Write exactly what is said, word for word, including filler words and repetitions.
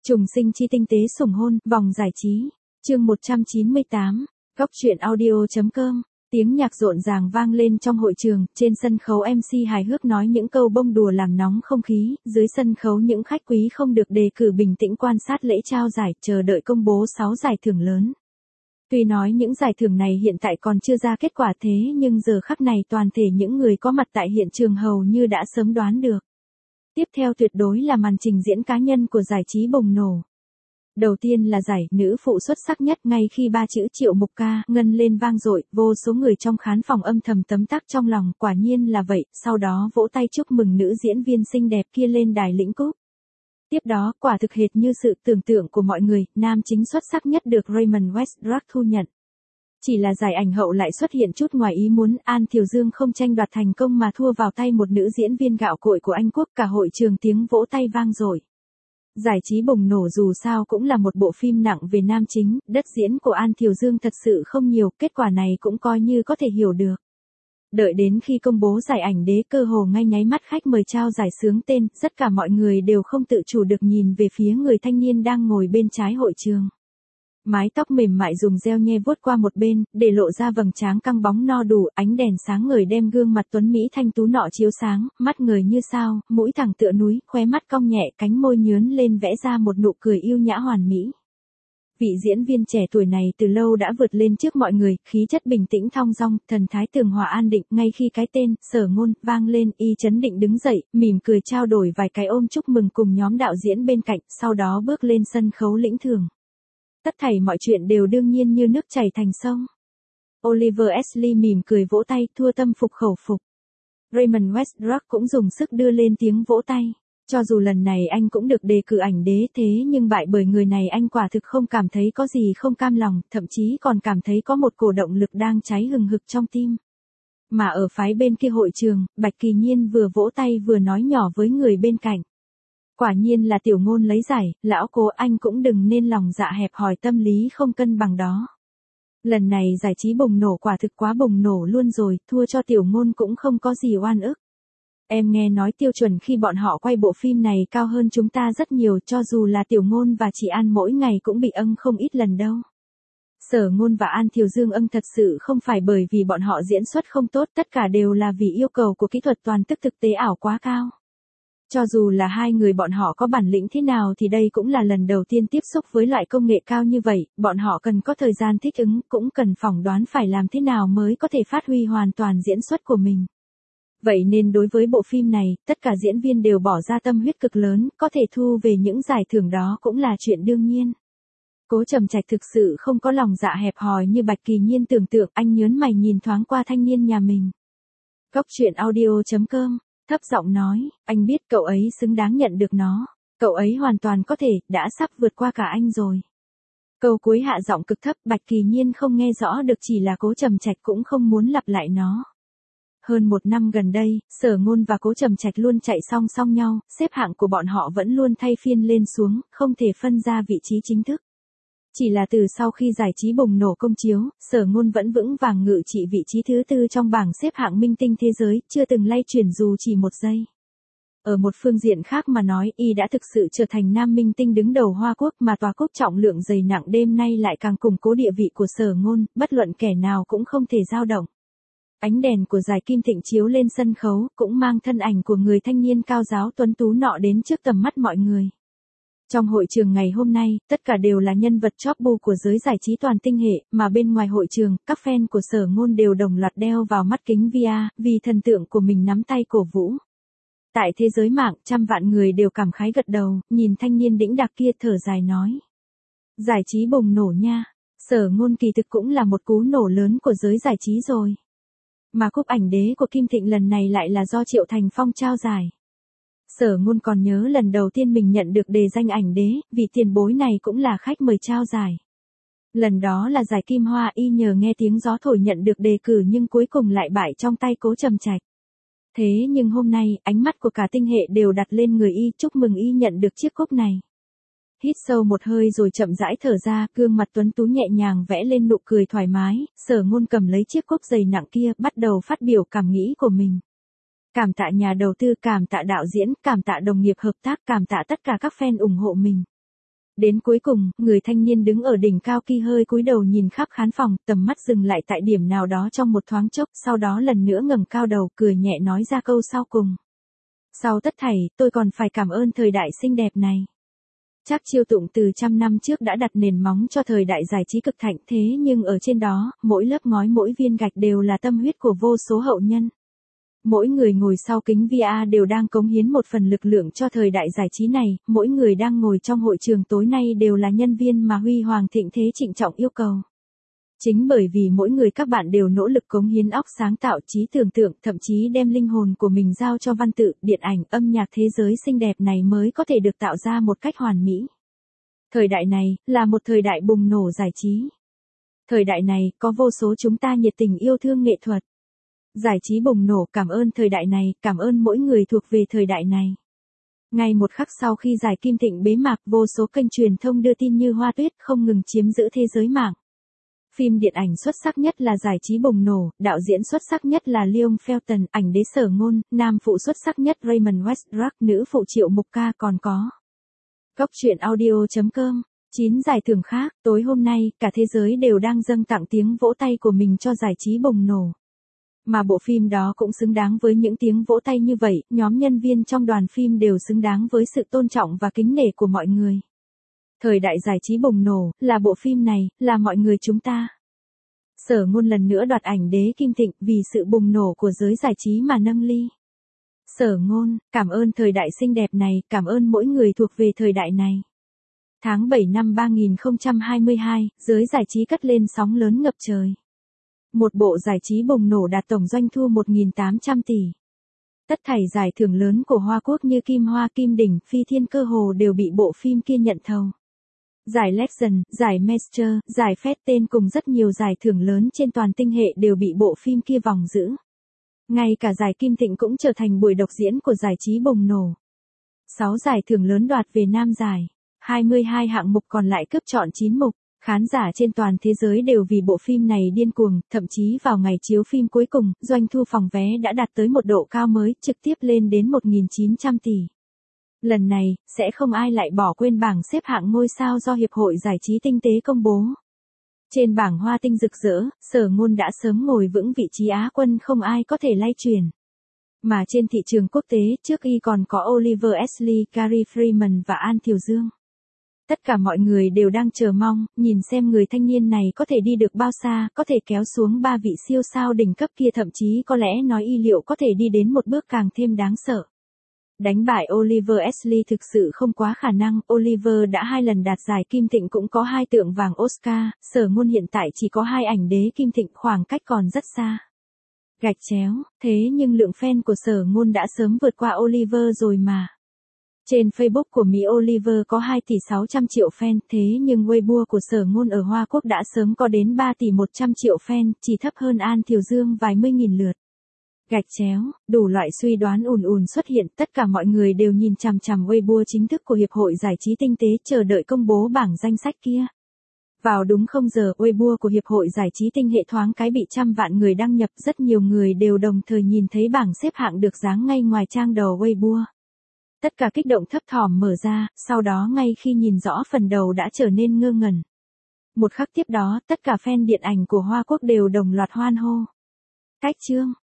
Trùng sinh chi tinh tế sủng hôn, vòng giải trí. Chương một trăm chín mươi tám. Góc truyện audio.com. Tiếng nhạc rộn ràng vang lên trong hội trường, trên sân khấu em xê hài hước nói những câu bông đùa làm nóng không khí, dưới sân khấu những khách quý không được đề cử bình tĩnh quan sát lễ trao giải, chờ đợi công bố sáu giải thưởng lớn. Tuy nói những giải thưởng này hiện tại còn chưa ra kết quả thế nhưng giờ khắc này toàn thể những người có mặt tại hiện trường hầu như đã sớm đoán được. Tiếp theo tuyệt đối là màn trình diễn cá nhân của giải trí bùng nổ. Đầu tiên là giải nữ phụ xuất sắc nhất, ngay khi ba chữ Triệu Mục Ca ngân lên vang dội, vô số người trong khán phòng âm thầm tấm tắc trong lòng, quả nhiên là vậy, sau đó vỗ tay chúc mừng nữ diễn viên xinh đẹp kia lên đài lĩnh cúp. Tiếp đó, quả thực hệt như sự tưởng tượng của mọi người, nam chính xuất sắc nhất được Raymond Westbrook thu nhận. Chỉ là giải ảnh hậu lại xuất hiện chút ngoài ý muốn, An Thiều Dương không tranh đoạt thành công mà thua vào tay một nữ diễn viên gạo cội của Anh Quốc, cả hội trường tiếng vỗ tay vang dội. Giải trí bùng nổ dù sao cũng là một bộ phim nặng về nam chính, đất diễn của An Thiều Dương thật sự không nhiều, kết quả này cũng coi như có thể hiểu được. Đợi đến khi công bố giải ảnh đế, cơ hồ ngay nháy mắt khách mời trao giải xướng tên, tất cả mọi người đều không tự chủ được nhìn về phía người thanh niên đang ngồi bên trái hội trường. Mái tóc mềm mại dùng gel nhe vuốt qua một bên, để lộ ra vầng trán căng bóng no đủ, ánh đèn sáng ngời đem gương mặt tuấn mỹ thanh tú nọ chiếu sáng, mắt người như sao, mũi thẳng tựa núi, khóe mắt cong nhẹ, cánh môi nhướn lên vẽ ra một nụ cười yêu nhã hoàn mỹ. Vị diễn viên trẻ tuổi này từ lâu đã vượt lên trước mọi người, khí chất bình tĩnh thong dong, thần thái tường hòa an định, ngay khi cái tên Sở Ngôn vang lên, y chấn định đứng dậy, mỉm cười trao đổi vài cái ôm chúc mừng cùng nhóm đạo diễn bên cạnh, sau đó bước lên sân khấu lĩnh thưởng. Tất thảy mọi chuyện đều đương nhiên như nước chảy thành sông. Oliver Ashley mỉm cười vỗ tay, thua tâm phục khẩu phục. Raymond Westbrook cũng dùng sức đưa lên tiếng vỗ tay. Cho dù lần này anh cũng được đề cử ảnh đế thế nhưng bại bởi người này anh quả thực không cảm thấy có gì không cam lòng, thậm chí còn cảm thấy có một cổ động lực đang cháy hừng hực trong tim. Mà ở phái bên kia hội trường, Bạch Kỳ Nhiên vừa vỗ tay vừa nói nhỏ với người bên cạnh. Quả nhiên là Tiểu Ngôn lấy giải, lão Cố anh cũng đừng nên lòng dạ hẹp hòi, tâm lý không cân bằng đó. Lần này giải trí bùng nổ quả thực quá bùng nổ luôn rồi, thua cho Tiểu Ngôn cũng không có gì oan ức. Em nghe nói tiêu chuẩn khi bọn họ quay bộ phim này cao hơn chúng ta rất nhiều, cho dù là Tiểu Ngôn và chị An mỗi ngày cũng bị âng không ít lần đâu. Sở Ngôn và An Thiều Dương âng thật sự không phải bởi vì bọn họ diễn xuất không tốt, tất cả đều là vì yêu cầu của kỹ thuật toàn tức thực tế ảo quá cao. Cho dù là hai người bọn họ có bản lĩnh thế nào thì đây cũng là lần đầu tiên tiếp xúc với loại công nghệ cao như vậy, bọn họ cần có thời gian thích ứng, cũng cần phỏng đoán phải làm thế nào mới có thể phát huy hoàn toàn diễn xuất của mình. Vậy nên đối với bộ phim này, tất cả diễn viên đều bỏ ra tâm huyết cực lớn, có thể thu về những giải thưởng đó cũng là chuyện đương nhiên. Cố Trầm Trạch thực sự không có lòng dạ hẹp hòi như Bạch Kỳ Nhiên tưởng tượng, anh nhớn mày nhìn thoáng qua thanh niên nhà mình. Góc truyện audio.com. Thấp giọng nói, anh biết cậu ấy xứng đáng nhận được nó. Cậu ấy hoàn toàn có thể, đã sắp vượt qua cả anh rồi. Câu cuối hạ giọng cực thấp, Bạch Kỳ Nhiên không nghe rõ được, chỉ là Cố Trầm Trạch cũng không muốn lặp lại nó. Hơn một năm gần đây, Sở Ngôn và Cố Trầm Trạch luôn chạy song song nhau, xếp hạng của bọn họ vẫn luôn thay phiên lên xuống, không thể phân ra vị trí chính thức. Chỉ là từ sau khi giải trí bùng nổ công chiếu, Sở Ngôn vẫn vững vàng ngự trị vị trí thứ tư trong bảng xếp hạng minh tinh thế giới, chưa từng lay chuyển dù chỉ một giây. Ở một phương diện khác mà nói, y đã thực sự trở thành nam minh tinh đứng đầu Hoa Quốc, mà tòa cúp trọng lượng dày nặng đêm nay lại càng củng cố địa vị của Sở Ngôn, bất luận kẻ nào cũng không thể dao động. Ánh đèn của giải Kim Thịnh chiếu lên sân khấu, cũng mang thân ảnh của người thanh niên cao giáo tuấn tú nọ đến trước tầm mắt mọi người. Trong hội trường ngày hôm nay, tất cả đều là nhân vật chóp bu của giới giải trí toàn tinh hệ, mà bên ngoài hội trường, các fan của Sở Ngôn đều đồng loạt đeo vào mắt kính vi a, vì thần tượng của mình nắm tay cổ vũ. Tại thế giới mạng, trăm vạn người đều cảm khái gật đầu, nhìn thanh niên đĩnh đạc kia thở dài nói. Giải trí bùng nổ nha, Sở Ngôn kỳ thực cũng là một cú nổ lớn của giới giải trí rồi. Mà cúp ảnh đế của Kim Thịnh lần này lại là do Triệu Thành Phong trao giải. Sở Ngôn còn nhớ lần đầu tiên mình nhận được đề danh ảnh đế, vị tiền bối này cũng là khách mời trao giải. Lần đó là giải Kim Hoa, y nhờ nghe tiếng gió thổi nhận được đề cử nhưng cuối cùng lại bại trong tay Cố Trầm Trạch. Thế nhưng hôm nay, ánh mắt của cả tinh hệ đều đặt lên người y, chúc mừng y nhận được chiếc cúp này. Hít sâu một hơi rồi chậm rãi thở ra, gương mặt tuấn tú nhẹ nhàng vẽ lên nụ cười thoải mái, Sở Ngôn cầm lấy chiếc cúp dày nặng kia, bắt đầu phát biểu cảm nghĩ của mình. Cảm tạ nhà đầu tư, cảm tạ đạo diễn, cảm tạ đồng nghiệp hợp tác, cảm tạ tất cả các fan ủng hộ mình. Đến cuối cùng, người thanh niên đứng ở đỉnh cao kia hơi cúi đầu nhìn khắp khán phòng, tầm mắt dừng lại tại điểm nào đó trong một thoáng chốc, sau đó lần nữa ngẩng cao đầu, cười nhẹ nói ra câu sau cùng. Sau tất thảy, tôi còn phải cảm ơn thời đại xinh đẹp này. Trác Chiêu Tụng từ trăm năm trước đã đặt nền móng cho thời đại giải trí cực thịnh, thế nhưng ở trên đó, mỗi lớp ngói mỗi viên gạch đều là tâm huyết của vô số hậu nhân. Mỗi người ngồi sau kính vê rờ đều đang cống hiến một phần lực lượng cho thời đại giải trí này, mỗi người đang ngồi trong hội trường tối nay đều là nhân viên mà Huy Hoàng thịnh thế trịnh trọng yêu cầu. Chính bởi vì mỗi người các bạn đều nỗ lực cống hiến óc sáng tạo, trí tưởng tượng, thậm chí đem linh hồn của mình giao cho văn tự, điện ảnh, âm nhạc thế giới xinh đẹp này mới có thể được tạo ra một cách hoàn mỹ. Thời đại này, là một thời đại bùng nổ giải trí. Thời đại này, có vô số chúng ta nhiệt tình yêu thương nghệ thuật. Giải trí bùng nổ, cảm ơn thời đại này, cảm ơn mỗi người thuộc về thời đại này. Ngay một khắc sau khi giải Kim Thịnh bế mạc, vô số kênh truyền thông đưa tin như hoa tuyết không ngừng chiếm giữ thế giới mạng. Phim điện ảnh xuất sắc nhất là giải trí bùng nổ, đạo diễn xuất sắc nhất là Liam Felton, ảnh đế Sở Ngôn, nam phụ xuất sắc nhất Raymond Westbrook, nữ phụ Triệu Mục Ca, còn có Góc truyện audio chấm com. chín giải thưởng khác, tối hôm nay, cả thế giới đều đang dâng tặng tiếng vỗ tay của mình cho giải trí bùng nổ. Mà bộ phim đó cũng xứng đáng với những tiếng vỗ tay như vậy, nhóm nhân viên trong đoàn phim đều xứng đáng với sự tôn trọng và kính nể của mọi người. Thời đại giải trí bùng nổ, là bộ phim này, là mọi người chúng ta. Sở Ngôn lần nữa đoạt ảnh đế Kim Thịnh, vì sự bùng nổ của giới giải trí mà nâng ly. Sở Ngôn, cảm ơn thời đại xinh đẹp này, cảm ơn mỗi người thuộc về thời đại này. Tháng bảy năm ba nghìn không trăm hai mươi hai, giới giải trí cất lên sóng lớn ngập trời. Một bộ giải trí bùng nổ đạt tổng doanh thu một nghìn tám trăm tỷ. Tất thảy giải thưởng lớn của Hoa Quốc như Kim Hoa, Kim Đỉnh, Phi Thiên cơ hồ đều bị bộ phim kia nhận thầu. Giải Legend, giải Master, giải Phét tên cùng rất nhiều giải thưởng lớn trên toàn tinh hệ đều bị bộ phim kia vòng giữ. Ngay cả giải Kim Thịnh cũng trở thành buổi độc diễn của giải trí bùng nổ. sáu giải thưởng lớn đoạt về nam giải, hai mươi hai hạng mục còn lại cướp trọn chín mục. Khán giả trên toàn thế giới đều vì bộ phim này điên cuồng, thậm chí vào ngày chiếu phim cuối cùng, doanh thu phòng vé đã đạt tới một độ cao mới, trực tiếp lên đến một nghìn chín trăm tỷ. Lần này, sẽ không ai lại bỏ quên bảng xếp hạng ngôi sao do Hiệp hội Giải trí Tinh tế công bố. Trên bảng hoa tinh rực rỡ, Sở Ngôn đã sớm ngồi vững vị trí Á quân không ai có thể lay chuyển. Mà trên thị trường quốc tế, trước y còn có Oliver Ashley, Gary Freeman và An Thiều Dương. Tất cả mọi người đều đang chờ mong, nhìn xem người thanh niên này có thể đi được bao xa, có thể kéo xuống ba vị siêu sao đỉnh cấp kia, thậm chí có lẽ nói y liệu có thể đi đến một bước càng thêm đáng sợ. Đánh bại Oliver Ashley thực sự không quá khả năng, Oliver đã hai lần đạt giải Kim Thịnh cũng có hai tượng vàng Oscar, Sở Ngôn hiện tại chỉ có hai ảnh đế Kim Thịnh, khoảng cách còn rất xa. Gạch chéo, thế nhưng lượng fan của Sở Ngôn đã sớm vượt qua Oliver rồi mà. Trên Facebook của Mỹ Oliver có hai tỷ sáu trăm triệu fan, thế nhưng Weibo của Sở Ngôn ở Hoa Quốc đã sớm có đến ba tỷ một trăm triệu fan, chỉ thấp hơn An Thiều Dương vài mươi nghìn lượt. Gạch chéo, đủ loại suy đoán ùn ùn xuất hiện, tất cả mọi người đều nhìn chằm chằm Weibo chính thức của Hiệp hội Giải trí Tinh tế, chờ đợi công bố bảng danh sách kia. Vào đúng không giờ, Weibo của Hiệp hội Giải trí Tinh hệ thoáng cái bị trăm vạn người đăng nhập, rất nhiều người đều đồng thời nhìn thấy bảng xếp hạng được dán ngay ngoài trang đầu Weibo. Tất cả kích động thấp thỏm mở ra, sau đó ngay khi nhìn rõ phần đầu đã trở nên ngơ ngẩn. Một khắc tiếp đó, tất cả fan điện ảnh của Hoa Quốc đều đồng loạt hoan hô. Cách chương